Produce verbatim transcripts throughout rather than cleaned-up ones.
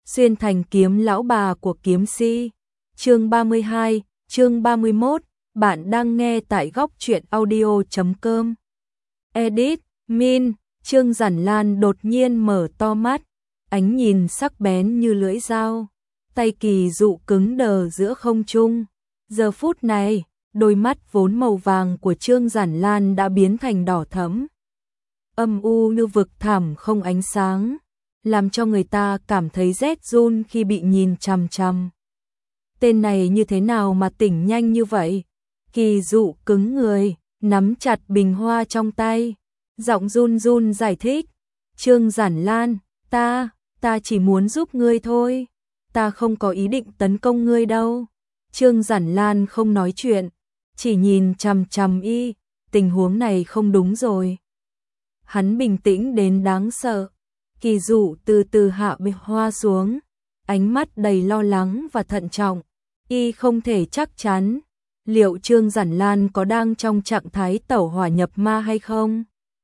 xuyên thành kiếm lão bà của kiếm si. Chương ba mươi hai, chương ba mươi mốt, bạn đang nghe tại góc truyện audio chấm com. Edit, Min, Trương Giản Lan đột nhiên mở to mắt, ánh nhìn sắc bén như lưỡi dao, tay Kỳ Dụ cứng đờ giữa không trung. Giờ phút này, đôi mắt vốn màu vàng của Trương Giản Lan đã biến thành đỏ thẫm, âm u như vực thẳm không ánh sáng, làm cho người ta cảm thấy rét run khi bị nhìn chằm chằm. Tên này như thế nào mà tỉnh nhanh như vậy? Kỳ Dụ cứng người, nắm chặt bình hoa trong tay, giọng run run giải thích. Trương Giản Lan, ta, ta chỉ muốn giúp ngươi thôi, ta không có ý định tấn công ngươi đâu. Trương Giản Lan không nói chuyện, chỉ nhìn chằm chằm y, tình huống này không đúng rồi. Hắn bình tĩnh đến đáng sợ. Kỳ Dụ từ từ hạ bình hoa xuống, ánh mắt đầy lo lắng và thận trọng. Y không thể chắc chắn liệu Trương Giản Lan có đang trong trạng thái tẩu hỏa nhập ma hay không.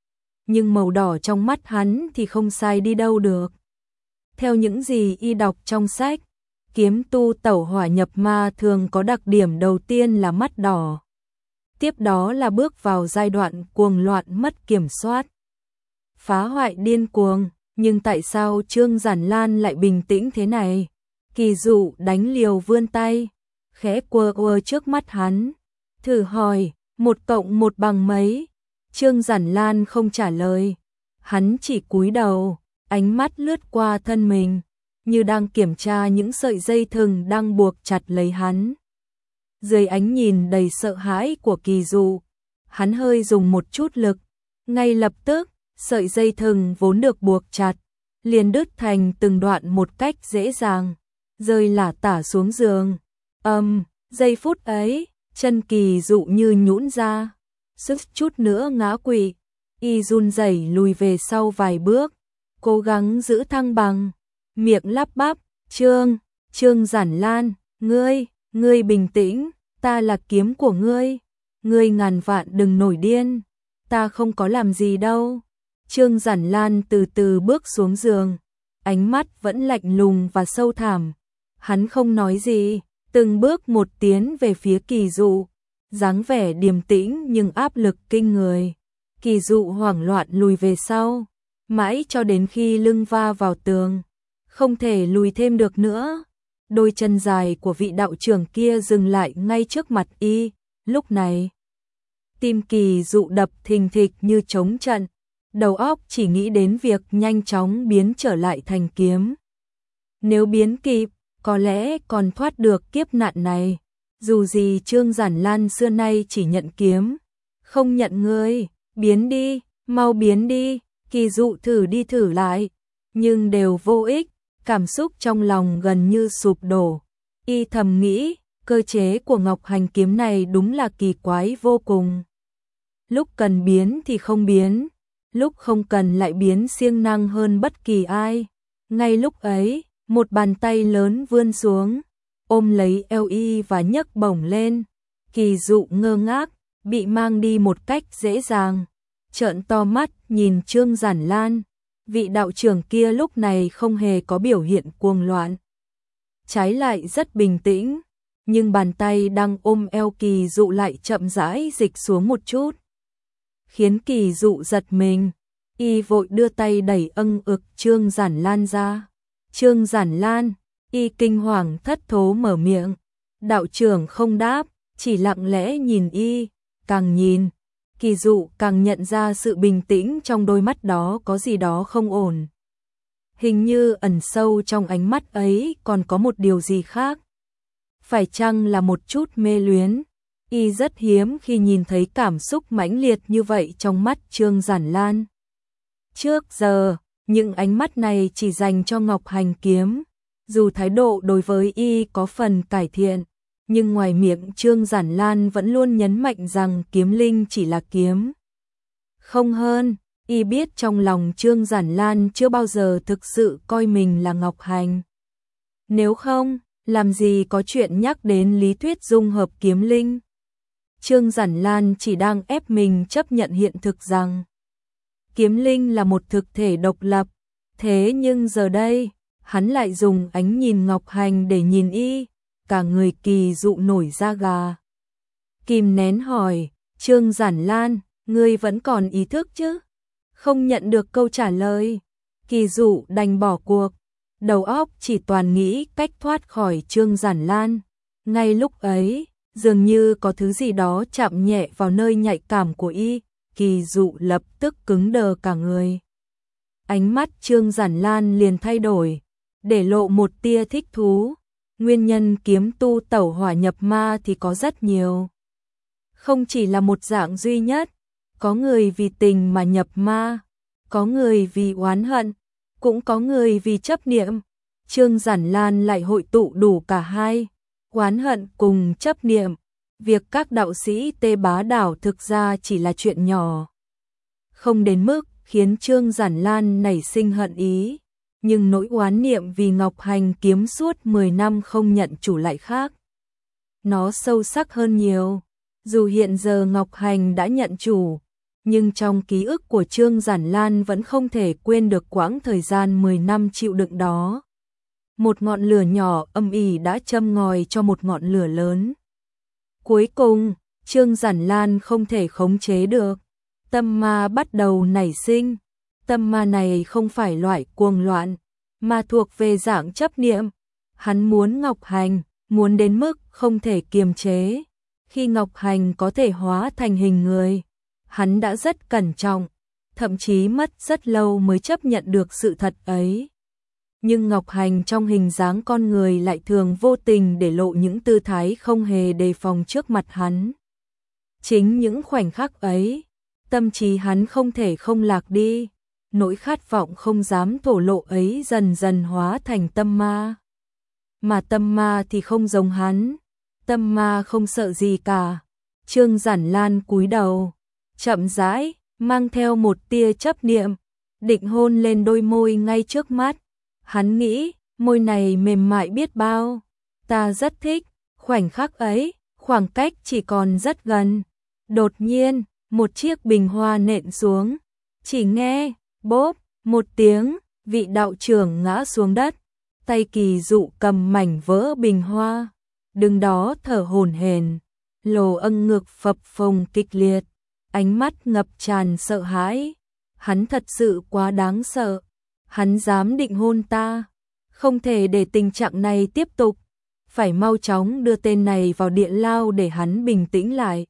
Nhưng màu đỏ trong mắt hắn thì không sai đi đâu được. Theo những gì y đọc trong sách, kiếm tu tẩu hỏa nhập ma thường có đặc điểm đầu tiên là mắt đỏ. Tiếp đó là bước vào giai đoạn cuồng loạn mất kiểm soát, phá hoại điên cuồng. Nhưng tại sao Trương Giản Lan lại bình tĩnh thế này? Kỳ Dụ đánh liều vươn tay, khẽ quơ quơ trước mắt hắn, thử hỏi, một cộng một bằng mấy? Trương Giản Lan không trả lời, hắn chỉ cúi đầu, ánh mắt lướt qua thân mình, như đang kiểm tra những sợi dây thừng đang buộc chặt lấy hắn. Dưới ánh nhìn đầy sợ hãi của Kỳ Dụ, hắn hơi dùng một chút lực, ngay lập tức, sợi dây thừng vốn được buộc chặt, liền đứt thành từng đoạn một cách dễ dàng, rơi lả tả xuống giường. Âm, um, giây phút ấy, chân Kỳ Dụ như nhũn ra, sức chút nữa ngã quỵ, y run rẩy lùi về sau vài bước, cố gắng giữ thăng bằng, miệng lắp bắp, "Trương, Trương Giản Lan, ngươi, ngươi bình tĩnh, ta là kiếm của ngươi, ngươi ngàn vạn đừng nổi điên, ta không có làm gì đâu." Trương Giản Lan từ từ bước xuống giường, ánh mắt vẫn lạnh lùng và sâu thẳm. Hắn không nói gì, từng bước một tiến về phía Kỳ Dụ, dáng vẻ điềm tĩnh nhưng áp lực kinh người. Kỳ Dụ hoảng loạn lùi về sau, mãi cho đến khi lưng va vào tường, không thể lùi thêm được nữa. Đôi chân dài của vị đạo trưởng kia dừng lại ngay trước mặt y. Lúc này, tim Kỳ Dụ đập thình thịch như trống trận, đầu óc chỉ nghĩ đến việc nhanh chóng biến trở lại thành kiếm. Nếu biến kịp, có lẽ còn thoát được kiếp nạn này. Dù gì Trương Giản Lan xưa nay chỉ nhận kiếm, không nhận người. Biến đi, mau biến đi. Kỳ Dụ thử đi thử lại, nhưng đều vô ích, cảm xúc trong lòng gần như sụp đổ. Y thầm nghĩ, cơ chế của Ngọc Hành kiếm này đúng là kỳ quái vô cùng. Lúc cần biến thì không biến, lúc không cần lại biến siêng năng hơn bất kỳ ai. Ngay lúc ấy, một bàn tay lớn vươn xuống, ôm lấy eo y và nhấc bổng lên. Kỳ Dụ ngơ ngác, bị mang đi một cách dễ dàng, trợn to mắt nhìn Trương Giản Lan. Vị đạo trưởng kia lúc này không hề có biểu hiện cuồng loạn, trái lại rất bình tĩnh, nhưng bàn tay đang ôm eo Kỳ Dụ lại chậm rãi dịch xuống một chút, khiến Kỳ Dụ giật mình. Y vội đưa tay đẩy âng ực Trương Giản Lan ra. Trương Giản Lan, y kinh hoàng thất thố mở miệng. Đạo trưởng không đáp, chỉ lặng lẽ nhìn y. Càng nhìn, Kỳ Dụ càng nhận ra sự bình tĩnh trong đôi mắt đó có gì đó không ổn. Hình như ẩn sâu trong ánh mắt ấy còn có một điều gì khác. Phải chăng là một chút mê luyến? Y rất hiếm khi nhìn thấy cảm xúc mãnh liệt như vậy trong mắt Trương Giản Lan. Trước giờ, những ánh mắt này chỉ dành cho Ngọc Hành kiếm. Dù thái độ đối với y có phần cải thiện, nhưng ngoài miệng Trương Giản Lan vẫn luôn nhấn mạnh rằng kiếm linh chỉ là kiếm, không hơn. Y biết trong lòng Trương Giản Lan chưa bao giờ thực sự coi mình là Ngọc Hành. Nếu không, làm gì có chuyện nhắc đến lý thuyết dung hợp kiếm linh. Trương Giản Lan chỉ đang ép mình chấp nhận hiện thực rằng kiếm linh là một thực thể độc lập. Thế nhưng giờ đây, hắn lại dùng ánh nhìn Ngọc Hành để nhìn y, cả người Kỳ Dụ nổi da gà. Kìm nén hỏi, Trương Giản Lan, ngươi vẫn còn ý thức chứ? Không nhận được câu trả lời, Kỳ Dụ đành bỏ cuộc, đầu óc chỉ toàn nghĩ cách thoát khỏi Trương Giản Lan. Ngay lúc ấy, dường như có thứ gì đó chạm nhẹ vào nơi nhạy cảm của y, Kỳ Dụ lập tức cứng đờ cả người. Ánh mắt Trương Giản Lan liền thay đổi, để lộ một tia thích thú. Nguyên nhân kiếm tu tẩu hỏa nhập ma thì có rất nhiều. Không chỉ là một dạng duy nhất, có người vì tình mà nhập ma, có người vì oán hận, cũng có người vì chấp niệm. Trương Giản Lan lại hội tụ đủ cả hai, oán hận cùng chấp niệm. Việc các đạo sĩ Tê Bá Đảo thực ra chỉ là chuyện nhỏ, không đến mức khiến Trương Giản Lan nảy sinh hận ý, nhưng nỗi oán niệm vì Ngọc Hành kiếm suốt mười năm không nhận chủ lại khác. Nó sâu sắc hơn nhiều. Dù hiện giờ Ngọc Hành đã nhận chủ, nhưng trong ký ức của Trương Giản Lan vẫn không thể quên được quãng thời gian mười năm chịu đựng đó. Một ngọn lửa nhỏ âm ỉ đã châm ngòi cho một ngọn lửa lớn. Cuối cùng, Trương Giản Lan không thể khống chế được. Tâm ma bắt đầu nảy sinh. Tâm ma này không phải loại cuồng loạn, mà thuộc về dạng chấp niệm. Hắn muốn Ngọc Hành, muốn đến mức không thể kiềm chế. Khi Ngọc Hành có thể hóa thành hình người, hắn đã rất cẩn trọng, thậm chí mất rất lâu mới chấp nhận được sự thật ấy. Nhưng Ngọc Hành trong hình dáng con người lại thường vô tình để lộ những tư thái không hề đề phòng trước mặt hắn. Chính những khoảnh khắc ấy, tâm trí hắn không thể không lạc đi, nỗi khát vọng không dám thổ lộ ấy dần dần hóa thành tâm ma. Mà tâm ma thì không giống hắn, tâm ma không sợ gì cả. Trương Giản Lan cúi đầu, chậm rãi, mang theo một tia chấp niệm, định hôn lên đôi môi ngay trước mắt. Hắn nghĩ, môi này mềm mại biết bao, ta rất thích. Khoảnh khắc ấy, khoảng cách chỉ còn rất gần. Đột nhiên, một chiếc bình hoa nện xuống, chỉ nghe bốp một tiếng, vị đạo trưởng ngã xuống đất, tay Kỳ Dụ cầm mảnh vỡ bình hoa, đứng đó thở hổn hển, lồ âng ngực phập phồng kịch liệt, ánh mắt ngập tràn sợ hãi. Hắn thật sự quá đáng sợ, hắn dám định hôn ta, không thể để tình trạng này tiếp tục, phải mau chóng đưa tên này vào địa lao để hắn bình tĩnh lại.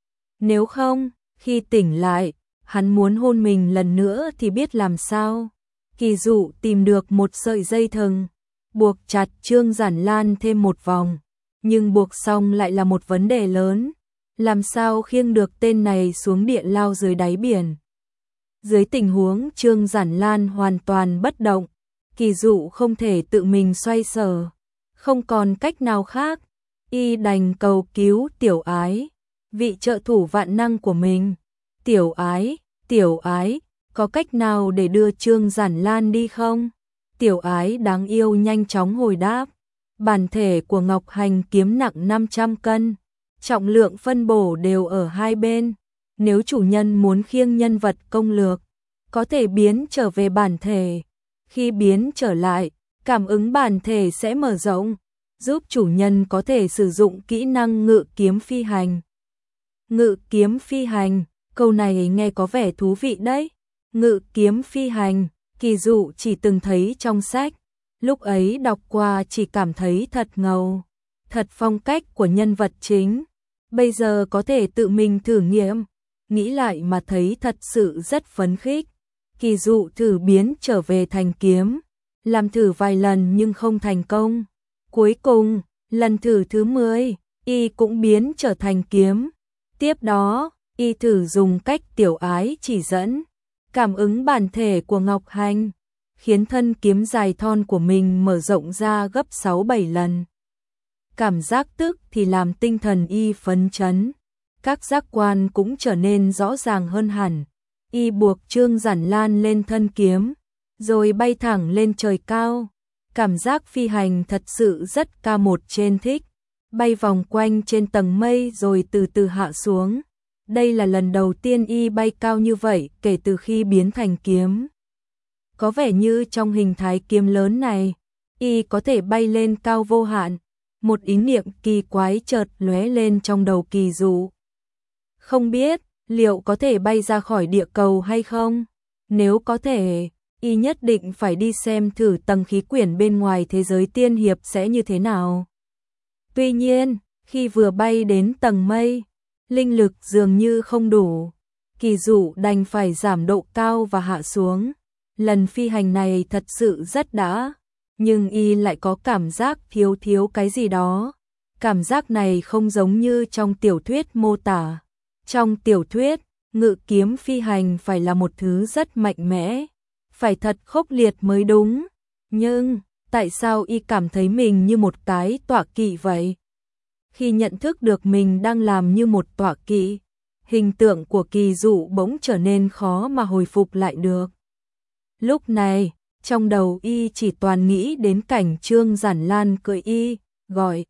Nếu không, khi tỉnh lại, hắn muốn hôn mình lần nữa thì biết làm sao. Kỳ Dụ tìm được một sợi dây thừng, buộc chặt Trương Giản Lan thêm một vòng, nhưng buộc xong lại là một vấn đề lớn, làm sao khiêng được tên này xuống địa lao dưới đáy biển. Dưới tình huống Trương Giản Lan hoàn toàn bất động, Kỳ Dụ không thể tự mình xoay sở, không còn cách nào khác, y đành cầu cứu Tiểu Ái, vị trợ thủ vạn năng của mình. Tiểu Ái, Tiểu Ái, có cách nào để đưa Trương Giản Lan đi không? Tiểu Ái đáng yêu nhanh chóng hồi đáp, bản thể của Ngọc Hành kiếm nặng năm trăm cân, trọng lượng phân bổ đều ở hai bên. Nếu chủ nhân muốn khiêng nhân vật công lược, có thể biến trở về bản thể. Khi biến trở lại, cảm ứng bản thể sẽ mở rộng, giúp chủ nhân có thể sử dụng kỹ năng ngự kiếm phi hành. Ngự kiếm phi hành, câu này nghe có vẻ thú vị đấy. Ngự kiếm phi hành, Kỳ Dụ chỉ từng thấy trong sách, lúc ấy đọc qua chỉ cảm thấy thật ngầu, thật phong cách của nhân vật chính. Bây giờ có thể tự mình thử nghiệm, nghĩ lại mà thấy thật sự rất phấn khích. Kỳ Dụ thử biến trở về thành kiếm, làm thử vài lần nhưng không thành công. Cuối cùng, lần thử thứ mười, y cũng biến trở thành kiếm. Tiếp đó, y thử dùng cách Tiểu Ái chỉ dẫn, cảm ứng bản thể của Ngọc Hành, khiến thân kiếm dài thon của mình mở rộng ra gấp sáu bảy lần. Cảm giác tức thì làm tinh thần y phấn chấn, các giác quan cũng trở nên rõ ràng hơn hẳn. Y buộc Trương Giản Lan lên thân kiếm, rồi bay thẳng lên trời cao. Cảm giác phi hành thật sự rất ca một trên thích, bay vòng quanh trên tầng mây rồi từ từ hạ xuống. Đây là lần đầu tiên y bay cao như vậy kể từ khi biến thành kiếm. Có vẻ như trong hình thái kiếm lớn này, y có thể bay lên cao vô hạn. Một ý niệm kỳ quái chợt lóe lên trong đầu Kỳ Dụ. Không biết, liệu có thể bay ra khỏi địa cầu hay không? Nếu có thể, y nhất định phải đi xem thử tầng khí quyển bên ngoài thế giới tiên hiệp sẽ như thế nào. Tuy nhiên, khi vừa bay đến tầng mây, linh lực dường như không đủ. Kỳ Dụ đành phải giảm độ cao và hạ xuống. Lần phi hành này thật sự rất đã, nhưng y lại có cảm giác thiếu thiếu cái gì đó. Cảm giác này không giống như trong tiểu thuyết mô tả. Trong tiểu thuyết, ngự kiếm phi hành phải là một thứ rất mạnh mẽ, phải thật khốc liệt mới đúng. Nhưng, tại sao y cảm thấy mình như một cái tọa kỵ vậy? Khi nhận thức được mình đang làm như một tọa kỵ, hình tượng của Kỳ Dụ bỗng trở nên khó mà hồi phục lại được. Lúc này, trong đầu y chỉ toàn nghĩ đến cảnh Trương Giản Lan cười y, gọi.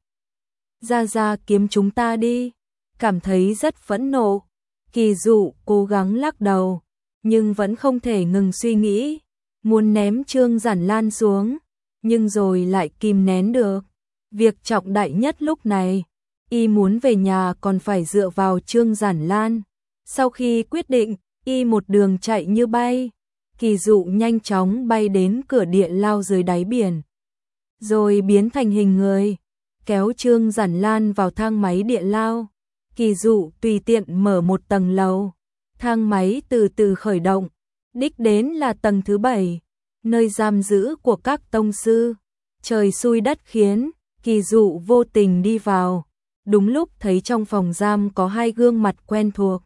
Ra ra kiếm chúng ta đi. Cảm thấy rất phẫn nộ. Kỳ Dụ cố gắng lắc đầu, nhưng vẫn không thể ngừng suy nghĩ. Muốn ném Trương Giản Lan xuống, nhưng rồi lại kìm nén được. Việc trọng đại nhất lúc này, y muốn về nhà còn phải dựa vào Trương Giản Lan. Sau khi quyết định, y một đường chạy như bay. Kỳ Dụ nhanh chóng bay đến cửa địa lao dưới đáy biển, rồi biến thành hình người, kéo Trương Giản Lan vào thang máy địa lao. Kỳ Dụ tùy tiện mở một tầng lầu, thang máy từ từ khởi động, đích đến là tầng thứ bảy, nơi giam giữ của các tông sư. Trời xui đất khiến, Kỳ Dụ vô tình đi vào, đúng lúc thấy trong phòng giam có hai gương mặt quen thuộc.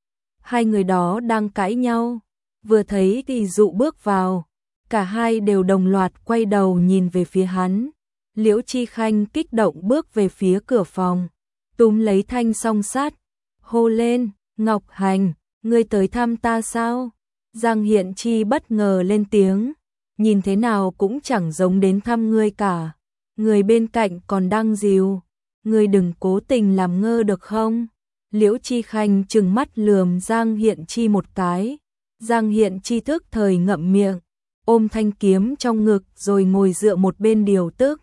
Hai người đó đang cãi nhau. Vừa thấy Kỳ Dụ bước vào, cả hai đều đồng loạt quay đầu nhìn về phía hắn. Liễu Chi Khanh kích động bước về phía cửa phòng, túm lấy thanh song sát, hô lên, Ngọc Hành, ngươi tới thăm ta sao? Giang Hiện Chi bất ngờ lên tiếng, nhìn thế nào cũng chẳng giống đến thăm ngươi cả. Người bên cạnh còn đang dìu, ngươi đừng cố tình làm ngơ được không? Liễu Chi Khanh trừng mắt lườm Giang Hiện Chi một cái. Giang Hiện Chi thức thời ngậm miệng, ôm thanh kiếm trong ngực rồi ngồi dựa một bên điều tức.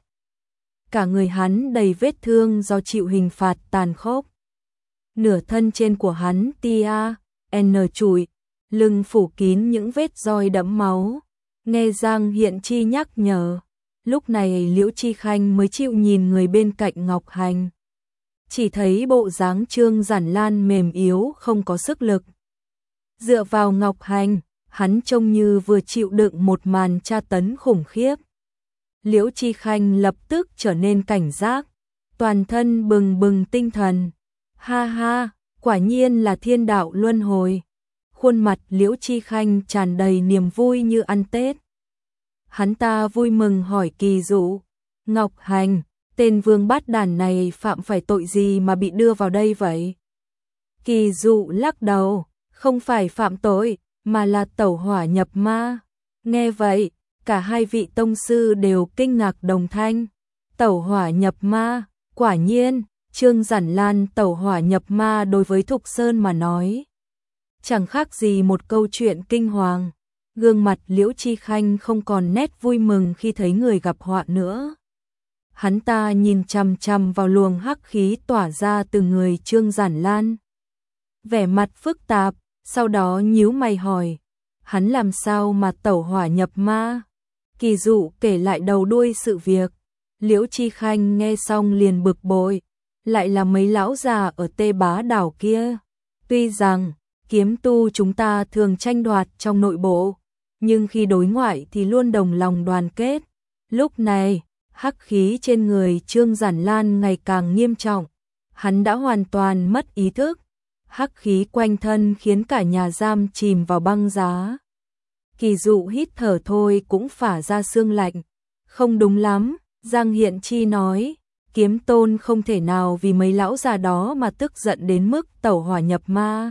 Cả người hắn đầy vết thương do chịu hình phạt tàn khốc. Nửa thân trên của hắn tia, n chùi, lưng phủ kín những vết roi đẫm máu. Nghe Giang Hiện Chi nhắc nhở, lúc này Liễu Chi Khanh mới chịu nhìn người bên cạnh Ngọc Hành. Chỉ thấy bộ dáng Trương Giản Lan mềm yếu không có sức lực. Dựa vào Ngọc Hành, hắn trông như vừa chịu đựng một màn tra tấn khủng khiếp. Liễu Chi Khanh lập tức trở nên cảnh giác, toàn thân bừng bừng tinh thần. Ha ha, quả nhiên là thiên đạo luân hồi. Khuôn mặt Liễu Chi Khanh tràn đầy niềm vui như ăn Tết. Hắn ta vui mừng hỏi Kỳ Dụ, Ngọc Hành, tên vương bát đàn này phạm phải tội gì mà bị đưa vào đây vậy? Kỳ Dụ lắc đầu, không phải phạm tội, mà là tẩu hỏa nhập ma. Nghe vậy, cả hai vị tông sư đều kinh ngạc đồng thanh. Tẩu hỏa nhập ma, quả nhiên, Trương Giản Lan tẩu hỏa nhập ma đối với Thục Sơn mà nói, chẳng khác gì một câu chuyện kinh hoàng. Gương mặt Liễu Chi Khanh không còn nét vui mừng khi thấy người gặp họa nữa. Hắn ta nhìn chằm chằm vào luồng hắc khí tỏa ra từ người Trương Giản Lan, vẻ mặt phức tạp, sau đó nhíu mày hỏi, hắn làm sao mà tẩu hỏa nhập ma? Kỳ Dụ kể lại đầu đuôi sự việc. Liễu Chi Khanh nghe xong liền bực bội, lại là mấy lão già ở Tê Bá đảo kia. Tuy rằng kiếm tu chúng ta thường tranh đoạt trong nội bộ, nhưng khi đối ngoại thì luôn đồng lòng đoàn kết. Lúc này, hắc khí trên người Trương Giản Lan ngày càng nghiêm trọng, hắn đã hoàn toàn mất ý thức. Hắc khí quanh thân khiến cả nhà giam chìm vào băng giá. Kỳ Dụ hít thở thôi cũng phả ra sương lạnh. Không đúng lắm, Giang Hiện Chi nói, kiếm tôn không thể nào vì mấy lão già đó mà tức giận đến mức tẩu hỏa nhập ma.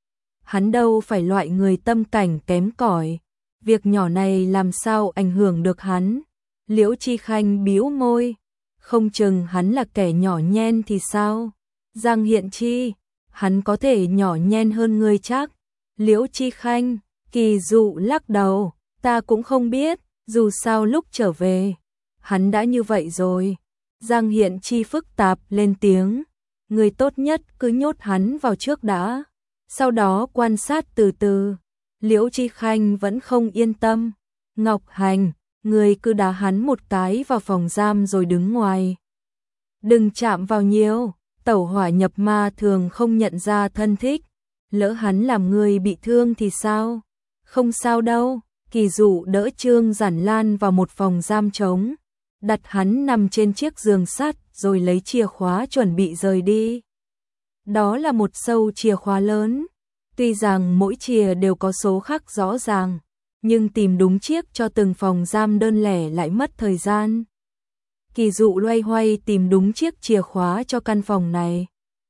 Hắn đâu phải loại người tâm cảnh kém cỏi, việc nhỏ này làm sao ảnh hưởng được hắn. Liễu Chi Khanh bĩu môi, không chừng hắn là kẻ nhỏ nhen thì sao? Giang Hiện Chi, hắn có thể nhỏ nhen hơn ngươi chắc. Liễu Chi Khanh, Kỳ Dụ lắc đầu, ta cũng không biết, dù sao lúc trở về, hắn đã như vậy rồi. Giang Hiện Chi phức tạp lên tiếng, người tốt nhất cứ nhốt hắn vào trước đã, sau đó quan sát từ từ. Liễu Chi Khanh vẫn không yên tâm, Ngọc Hành, người cứ đá hắn một cái vào phòng giam rồi đứng ngoài. Đừng chạm vào nhiều, tẩu hỏa nhập ma thường không nhận ra thân thích, lỡ hắn làm người bị thương thì sao? Không sao đâu. Kỳ Dụ đỡ Trương Giản Lan vào một phòng giam trống, đặt hắn nằm trên chiếc giường sắt rồi lấy chìa khóa chuẩn bị rời đi. Đó là một sâu chìa khóa lớn, tuy rằng mỗi chìa đều có số khắc rõ ràng, nhưng tìm đúng chiếc cho từng phòng giam đơn lẻ lại mất thời gian. Kỳ Dụ loay hoay tìm đúng chiếc chìa khóa cho căn phòng này.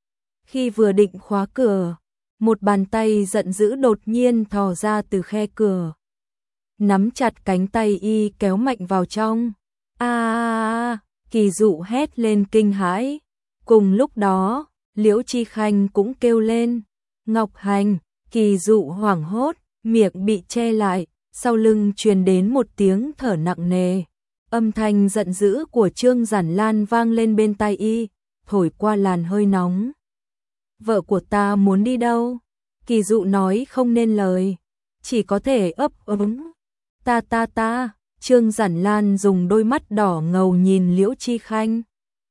Khi vừa định khóa cửa, một bàn tay giận dữ đột nhiên thò ra từ khe cửa, nắm chặt cánh tay y kéo mạnh vào trong. A a a, Kỳ Dụ hét lên kinh hãi. Cùng lúc đó, Liễu Chi Khanh cũng kêu lên. Ngọc Hành, Kỳ Dụ hoảng hốt, miệng bị che lại, sau lưng truyền đến một tiếng thở nặng nề. Âm thanh giận dữ của Trương Giản Lan vang lên bên tai y, thổi qua làn hơi nóng. Vợ của ta muốn đi đâu? Kỳ Dụ nói không nên lời, chỉ có thể ấp úng. Ta ta ta, Trương Giản Lan dùng đôi mắt đỏ ngầu nhìn Liễu Chi Khanh,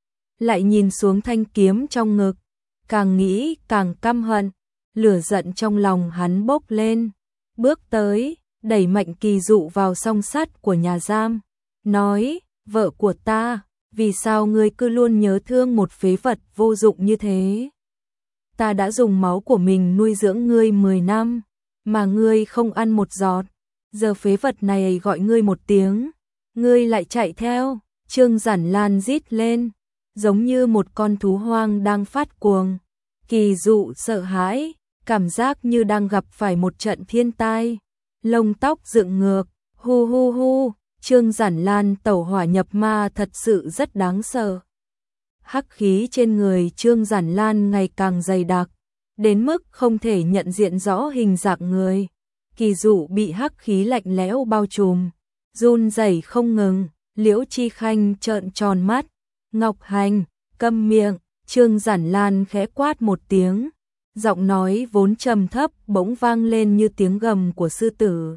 lại nhìn xuống thanh kiếm trong ngực, càng nghĩ càng căm hận, lửa giận trong lòng hắn bốc lên, bước tới, đẩy mạnh Kỳ Dụ vào song sắt của nhà giam, nói, vợ của ta, vì sao ngươi cứ luôn nhớ thương một phế vật vô dụng như thế? Ta đã dùng máu của mình nuôi dưỡng ngươi mười năm, mà ngươi không ăn một giọt. Giờ phế vật này gọi ngươi một tiếng, ngươi lại chạy theo. Trương Giản Lan rít lên, giống như một con thú hoang đang phát cuồng. Kỳ Dụ sợ hãi, cảm giác như đang gặp phải một trận thiên tai, lông tóc dựng ngược, hu hu hu. Trương Giản Lan tẩu hỏa nhập ma thật sự rất đáng sợ. Hắc khí trên người Trương Giản Lan ngày càng dày đặc, đến mức không thể nhận diện rõ hình dạng người. Kỳ Dụ bị hắc khí lạnh lẽo bao trùm, run rẩy không ngừng. Liễu Chi Khanh trợn tròn mắt. Ngọc Hành, câm miệng. Trương Giản Lan khẽ quát một tiếng, giọng nói vốn trầm thấp bỗng vang lên như tiếng gầm của sư tử.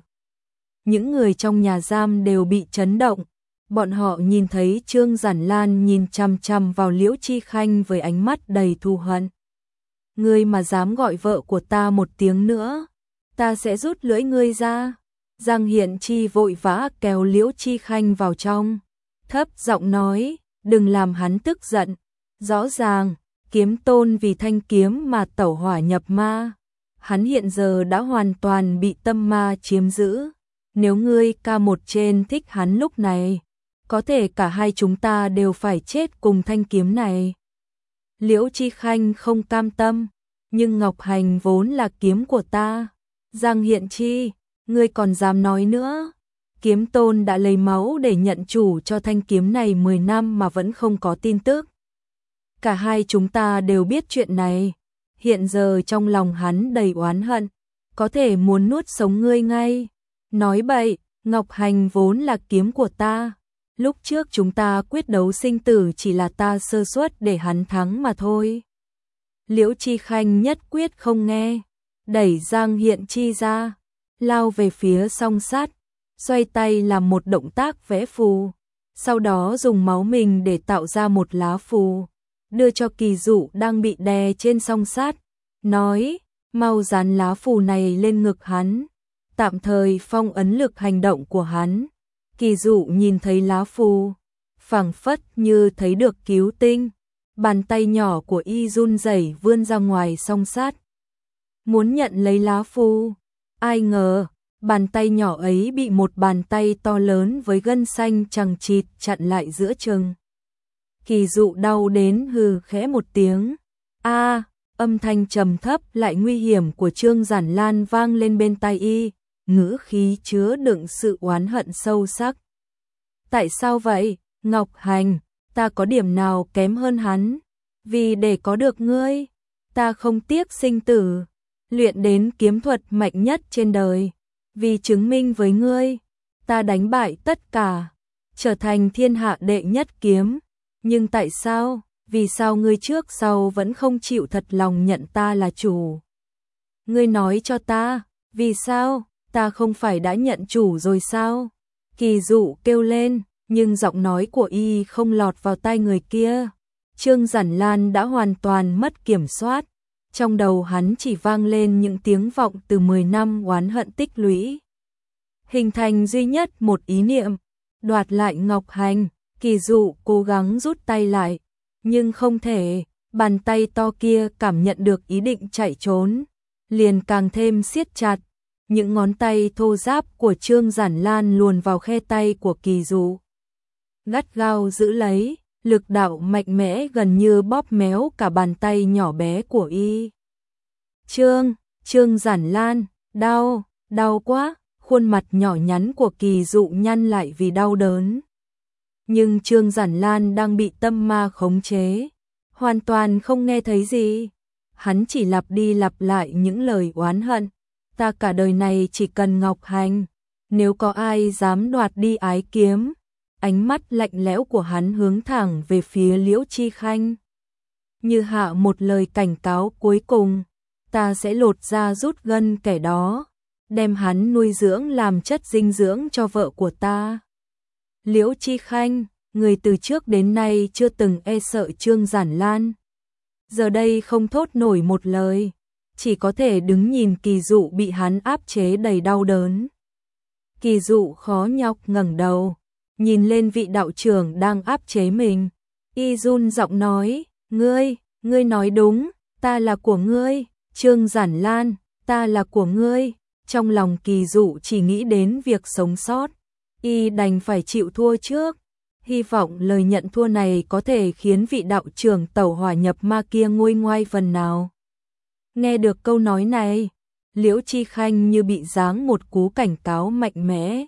Những người trong nhà giam đều bị chấn động, bọn họ nhìn thấy Trương Giản Lan nhìn chằm chằm vào Liễu Chi Khanh với ánh mắt đầy thù hận. Ngươi mà dám gọi vợ của ta một tiếng nữa, ta sẽ rút lưỡi ngươi ra. Giang Hiện Chi vội vã kéo Liễu Chi Khanh vào trong, thấp giọng nói, đừng làm hắn tức giận. Rõ ràng, Kiếm Tôn vì thanh kiếm mà tẩu hỏa nhập ma, hắn hiện giờ đã hoàn toàn bị tâm ma chiếm giữ. Nếu ngươi ca một trên thích hắn lúc này, có thể cả hai chúng ta đều phải chết cùng thanh kiếm này. Liễu Chi Khanh không cam tâm, nhưng Ngọc Hành vốn là kiếm của ta. Giang Hiện Chi, ngươi còn dám nói nữa? Kiếm Tôn đã lấy máu để nhận chủ cho thanh kiếm này mười năm mà vẫn không có tin tức. Cả hai chúng ta đều biết chuyện này, hiện giờ trong lòng hắn đầy oán hận, có thể muốn nuốt sống ngươi ngay. Nói bậy, Ngọc Hành vốn là kiếm của ta. Lúc trước chúng ta quyết đấu sinh tử chỉ là ta sơ suất để hắn thắng mà thôi. Liễu Chi Khanh nhất quyết không nghe, đẩy Giang Hiện Chi ra, lao về phía song sắt, xoay tay làm một động tác vẽ phù, sau đó dùng máu mình để tạo ra một lá phù, đưa cho Kỳ Dụ đang bị đè trên song sắt, nói, mau dán lá phù này lên ngực hắn, tạm thời phong ấn lực hành động của hắn. Kỳ Dụ nhìn thấy lá phù, phảng phất như thấy được cứu tinh, bàn tay nhỏ của y run rẩy vươn ra ngoài song sắt, muốn nhận lấy lá phù. Ai ngờ, bàn tay nhỏ ấy bị một bàn tay to lớn với gân xanh chằng chịt chặn lại giữa chừng. Kỳ Dụ đau đến hừ khẽ một tiếng. A, âm thanh trầm thấp lại nguy hiểm của Trương Giản Lan vang lên bên tai y, ngữ khí chứa đựng sự oán hận sâu sắc. Tại sao vậy, Ngọc Hành, ta có điểm nào kém hơn hắn? Vì để có được ngươi, ta không tiếc sinh tử, luyện đến kiếm thuật mạnh nhất trên đời. Vì chứng minh với ngươi, ta đánh bại tất cả. trở thành thiên hạ đệ nhất kiếm. Nhưng tại sao, vì sao ngươi trước sau vẫn không chịu thật lòng nhận ta là chủ? Ngươi nói cho ta, vì sao, ta không phải đã nhận chủ rồi sao? Kỳ Dụ kêu lên, nhưng giọng nói của y không lọt vào tai người kia. Trương Giản Lan đã hoàn toàn mất kiểm soát, trong đầu hắn chỉ vang lên những tiếng vọng từ mười năm oán hận tích lũy. Hình thành duy nhất một ý niệm, đoạt lại Ngọc Hành. Kỳ Dụ cố gắng rút tay lại, nhưng không thể, bàn tay to kia cảm nhận được ý định chạy trốn, liền càng thêm siết chặt. Những ngón tay thô ráp của Trương Giản Lan luồn vào khe tay của Kỳ Dụ, gắt gao giữ lấy, lực đạo mạnh mẽ gần như bóp méo cả bàn tay nhỏ bé của y. Trương, Trương Giản Lan, đau, đau quá, khuôn mặt nhỏ nhắn của Kỳ Dụ nhăn lại vì đau đớn. Nhưng Trương Giản Lan đang bị tâm ma khống chế, hoàn toàn không nghe thấy gì. Hắn chỉ lặp đi lặp lại những lời oán hận. Ta cả đời này chỉ cần Ngọc Hành, nếu có ai dám đoạt đi ái kiếm. Ánh mắt lạnh lẽo của hắn hướng thẳng về phía Liễu Chi Khanh, như hạ một lời cảnh cáo cuối cùng. Ta sẽ lột da rút gân kẻ đó, đem hắn nuôi dưỡng làm chất dinh dưỡng cho vợ của ta. Liễu Chi Khanh, người từ trước đến nay chưa từng e sợ Trương Giản Lan, giờ đây không thốt nổi một lời, chỉ có thể đứng nhìn Kỳ Dụ bị hắn áp chế đầy đau đớn. Kỳ Dụ khó nhọc ngẩng đầu, nhìn lên vị đạo trưởng đang áp chế mình. Y run giọng nói, ngươi, ngươi nói đúng, ta là của ngươi, Trương Giản Lan, ta là của ngươi. Trong lòng Kỳ Dụ chỉ nghĩ đến việc sống sót, y đành phải chịu thua trước, hy vọng lời nhận thua này có thể khiến vị đạo trưởng tẩu hỏa nhập ma kia nguôi ngoai phần nào. Nghe được câu nói này, Liễu Chi Khanh như bị giáng một cú cảnh cáo mạnh mẽ.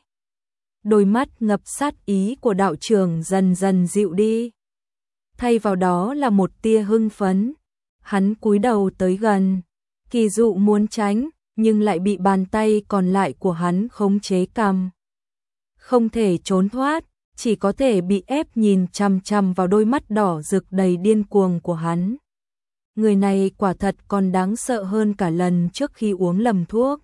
Đôi mắt ngập sát ý của đạo trưởng dần dần dịu đi, thay vào đó là một tia hưng phấn. Hắn cúi đầu tới gần, Kỳ Dụ muốn tránh, nhưng lại bị bàn tay còn lại của hắn khống chế cầm. Không thể trốn thoát, chỉ có thể bị ép nhìn chằm chằm vào đôi mắt đỏ rực đầy điên cuồng của hắn. Người này quả thật còn đáng sợ hơn cả lần trước khi uống lầm thuốc.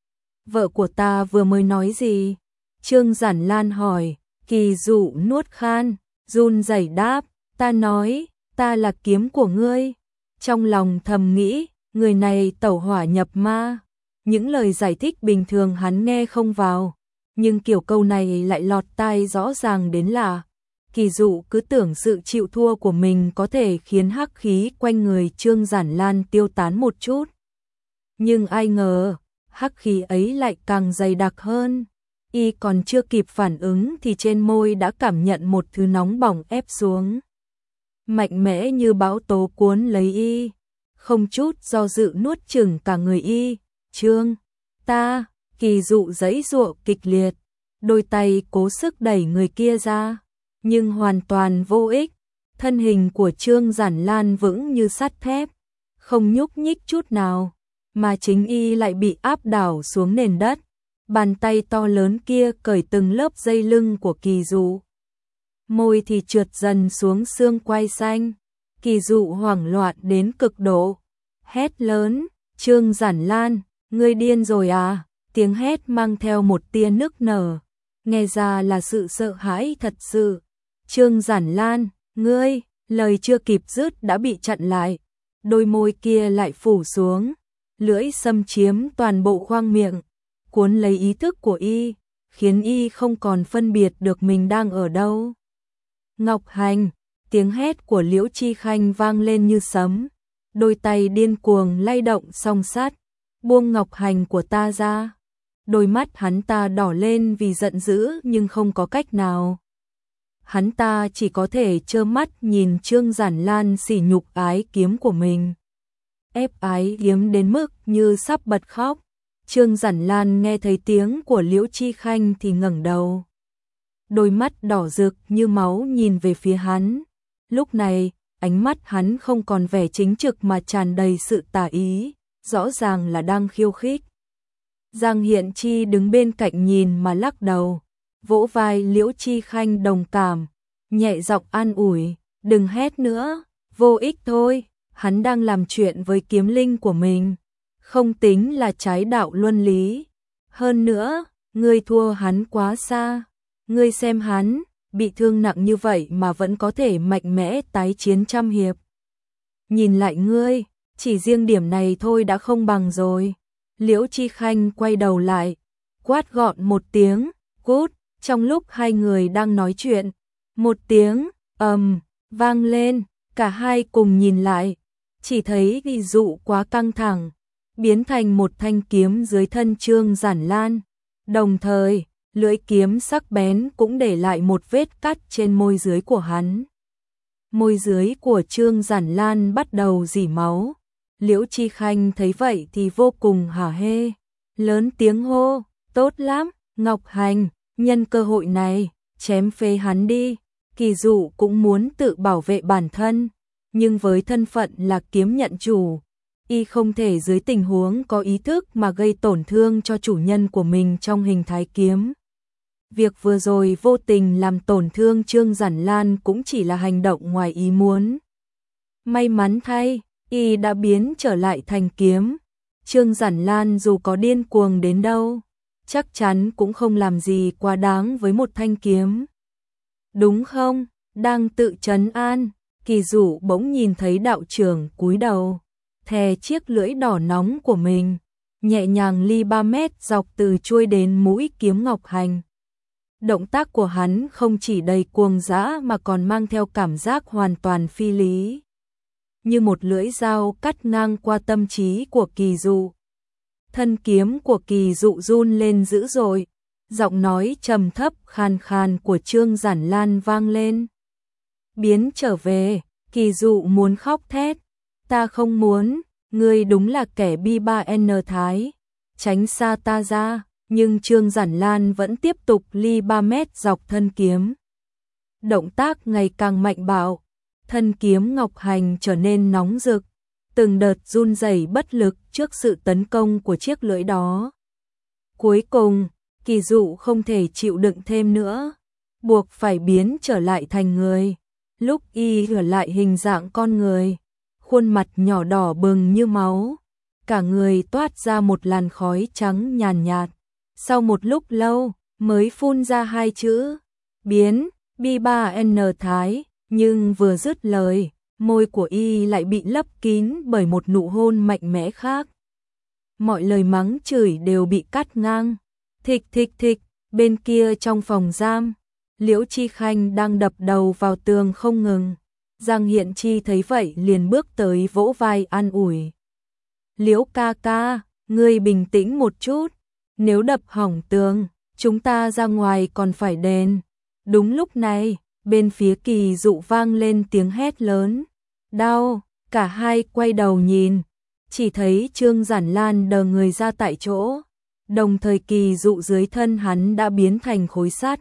Vợ của ta vừa mới nói gì? Trương Giản Lan hỏi. Kỳ Dụ nuốt khan, run rẩy đáp, ta nói, ta là kiếm của ngươi. Trong lòng thầm nghĩ, người này tẩu hỏa nhập ma. Những lời giải thích bình thường hắn nghe không vào, nhưng kiểu câu này lại lọt tai rõ ràng đến lạ. Kỳ Dụ cứ tưởng sự chịu thua của mình có thể khiến hắc khí quanh người Trương Giản Lan tiêu tán một chút. Nhưng ai ngờ, hắc khí ấy lại càng dày đặc hơn. Y còn chưa kịp phản ứng thì trên môi đã cảm nhận một thứ nóng bỏng ép xuống, mạnh mẽ như bão tố cuốn lấy y, không chút do dự nuốt chửng cả người y. Trương, ta, Kỳ Dụ giãy giụa kịch liệt, đôi tay cố sức đẩy người kia ra, nhưng hoàn toàn vô ích. Thân hình của Trương Giản Lan vững như sắt thép, không nhúc nhích chút nào, mà chính y lại bị áp đảo xuống nền đất. Bàn tay to lớn kia cởi từng lớp dây lưng của Kỳ Dụ, môi thì trượt dần xuống xương quai xanh. Kỳ Dụ hoảng loạn đến cực độ, hét lớn, Trương Giản Lan, ngươi điên rồi à? Tiếng hét mang theo một tia nức nở, nghe ra là sự sợ hãi thật sự. Trương Giản Lan, ngươi, lời chưa kịp dứt đã bị chặn lại, đôi môi kia lại phủ xuống, lưỡi xâm chiếm toàn bộ khoang miệng, cuốn lấy ý thức của y, khiến y không còn phân biệt được mình đang ở đâu. Ngọc Hành, tiếng hét của Liễu Chi Khanh vang lên như sấm, đôi tay điên cuồng lay động song sắt, buông Ngọc Hành của ta ra. Đôi mắt hắn ta đỏ lên vì giận dữ nhưng không có cách nào. Hắn ta chỉ có thể trơ mắt nhìn Trương Giản Lan sỉ nhục ái kiếm của mình, ép ái kiếm đến mức như sắp bật khóc. Trương Giản Lan nghe thấy tiếng của Liễu Chi Khanh thì ngẩng đầu, đôi mắt đỏ rực như máu nhìn về phía hắn. Lúc này, ánh mắt hắn không còn vẻ chính trực mà tràn đầy sự tà ý, rõ ràng là đang khiêu khích. Giang Hiện Chi đứng bên cạnh nhìn mà lắc đầu, vỗ vai Liễu Chi Khanh đồng cảm, nhẹ giọng an ủi, đừng hét nữa, vô ích thôi, hắn đang làm chuyện với kiếm linh của mình, không tính là trái đạo luân lý. Hơn nữa, ngươi thua hắn quá xa, ngươi xem hắn, bị thương nặng như vậy mà vẫn có thể mạnh mẽ tái chiến trăm hiệp. Nhìn lại ngươi, chỉ riêng điểm này thôi đã không bằng rồi. Liễu Chi Khanh quay đầu lại, quát gọn một tiếng, cút, trong lúc hai người đang nói chuyện. Một tiếng, ầm, um, vang lên, cả hai cùng nhìn lại, chỉ thấy Kỳ Dụ quá căng thẳng, biến thành một thanh kiếm dưới thân Trương Giản Lan. Đồng thời, lưỡi kiếm sắc bén cũng để lại một vết cắt trên môi dưới của hắn. Môi dưới của Trương Giản Lan bắt đầu rỉ máu. Liễu Chi Khanh thấy vậy thì vô cùng hả hê, lớn tiếng hô, tốt lắm, Ngọc Hành, nhân cơ hội này, chém phế hắn đi. Kỳ Dụ cũng muốn tự bảo vệ bản thân, nhưng với thân phận là kiếm nhận chủ, y không thể dưới tình huống có ý thức mà gây tổn thương cho chủ nhân của mình trong hình thái kiếm. Việc vừa rồi vô tình làm tổn thương Trương Giản Lan cũng chỉ là hành động ngoài ý muốn. May mắn thay, y đã biến trở lại thành kiếm. Trương Giản Lan dù có điên cuồng đến đâu, chắc chắn cũng không làm gì quá đáng với một thanh kiếm. Đúng không? Đang tự trấn an, Kỳ Dụ bỗng nhìn thấy đạo trưởng cúi đầu, thè chiếc lưỡi đỏ nóng của mình, nhẹ nhàng ly ba mét dọc từ chuôi đến mũi kiếm Ngọc Hành. Động tác của hắn không chỉ đầy cuồng dã mà còn mang theo cảm giác hoàn toàn phi lý, như một lưỡi dao cắt ngang qua tâm trí của Kỳ Dụ. Thân kiếm của Kỳ Dụ run lên dữ dội, giọng nói trầm thấp khàn khàn của Trương Giản Lan vang lên. Biến trở về, Kỳ Dụ muốn khóc thét, ta không muốn, ngươi đúng là kẻ bi ba n thái, tránh xa ta ra. Nhưng Trương Giản Lan vẫn tiếp tục ly ba mét dọc thân kiếm. Động tác ngày càng mạnh bạo, thân kiếm Ngọc Hành trở nên nóng rực, từng đợt run rẩy bất lực trước sự tấn công của chiếc lưỡi đó. Cuối cùng, Kỳ Dụ không thể chịu đựng thêm nữa, buộc phải biến trở lại thành người. Lúc y trở lại hình dạng con người, khuôn mặt nhỏ đỏ bừng như máu, cả người toát ra một làn khói trắng nhàn nhạt. Sau một lúc lâu, mới phun ra hai chữ, biến, bi ba n thái, nhưng vừa dứt lời, môi của y lại bị lấp kín bởi một nụ hôn mạnh mẽ khác. Mọi lời mắng chửi đều bị cắt ngang. Thịch thịch thịch, bên kia trong phòng giam, Liễu Chi Khanh đang đập đầu vào tường không ngừng. Giang Hiện Chi thấy vậy liền bước tới vỗ vai an ủi. Liễu ca ca, ngươi bình tĩnh một chút. Nếu đập hỏng tường, chúng ta ra ngoài còn phải đền. Đúng lúc này, bên phía Kỳ Dụ vang lên tiếng hét lớn. Đau, cả hai quay đầu nhìn, chỉ thấy Trương Giản Lan đờ người ra tại chỗ. Đồng thời Kỳ Dụ dưới thân hắn đã biến thành khối sắt.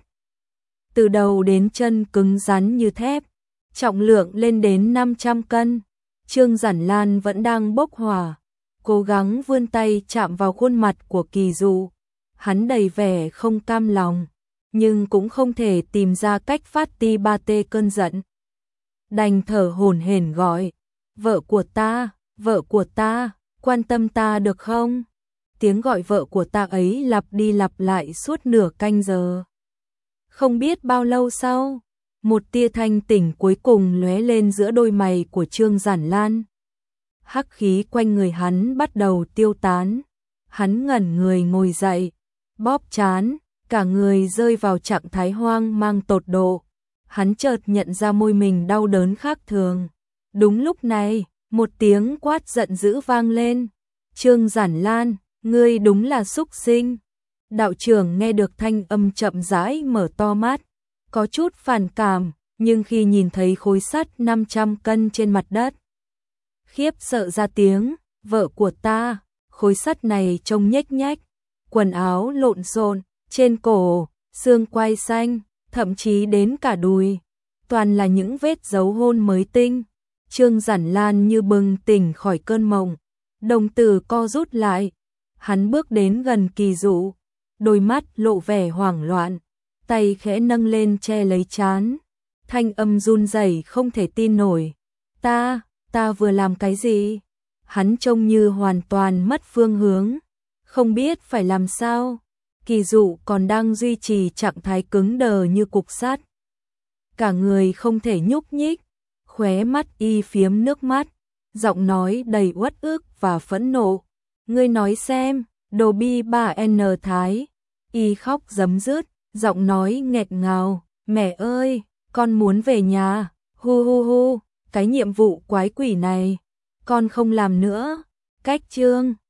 Từ đầu đến chân cứng rắn như thép, trọng lượng lên đến năm trăm cân. Trương Giản Lan vẫn đang bốc hỏa, cố gắng vươn tay chạm vào khuôn mặt của Kỳ Dụ. Hắn đầy vẻ không cam lòng, nhưng cũng không thể tìm ra cách phát ti ba tê cơn giận. Đành thở hổn hển gọi, vợ của ta, vợ của ta, quan tâm ta được không? Tiếng gọi vợ của ta ấy lặp đi lặp lại suốt nửa canh giờ. Không biết bao lâu sau, một tia thanh tỉnh cuối cùng lóe lên giữa đôi mày của Trương Giản Lan. Hắc khí quanh người hắn bắt đầu tiêu tán. Hắn ngẩn người ngồi dậy, bóp trán, cả người rơi vào trạng thái hoang mang tột độ. Hắn chợt nhận ra môi mình đau đớn khác thường. Đúng lúc này, một tiếng quát giận dữ vang lên. Trương Giản Lan, ngươi đúng là súc sinh. Đạo trưởng nghe được thanh âm chậm rãi mở to mắt, có chút phản cảm, nhưng khi nhìn thấy khối sắt năm trăm cân trên mặt đất, khiếp sợ ra tiếng, vợ của ta. Khối sắt này trông nhếch nhách, quần áo lộn xộn, trên cổ, xương quai xanh, thậm chí đến cả đùi, toàn là những vết dấu hôn mới tinh. Trương Giản Lan như bừng tỉnh khỏi cơn mộng, đồng tử co rút lại, hắn bước đến gần Kỳ Dụ, đôi mắt lộ vẻ hoảng loạn, tay khẽ nâng lên che lấy trán, thanh âm run rẩy không thể tin nổi. Ta, ta vừa làm cái gì? Hắn trông như hoàn toàn mất phương hướng, không biết phải làm sao. Kỳ Dụ còn đang duy trì trạng thái cứng đờ như cục sắt, cả người không thể nhúc nhích, khóe mắt y phiếm nước mắt, giọng nói đầy uất ức và phẫn nộ. Ngươi nói xem, đồ bi ba N Thái. Y khóc giấm dứt, giọng nói nghẹt ngào, mẹ ơi, con muốn về nhà, hu hu hu, cái nhiệm vụ quái quỷ này, con không làm nữa. Cách chương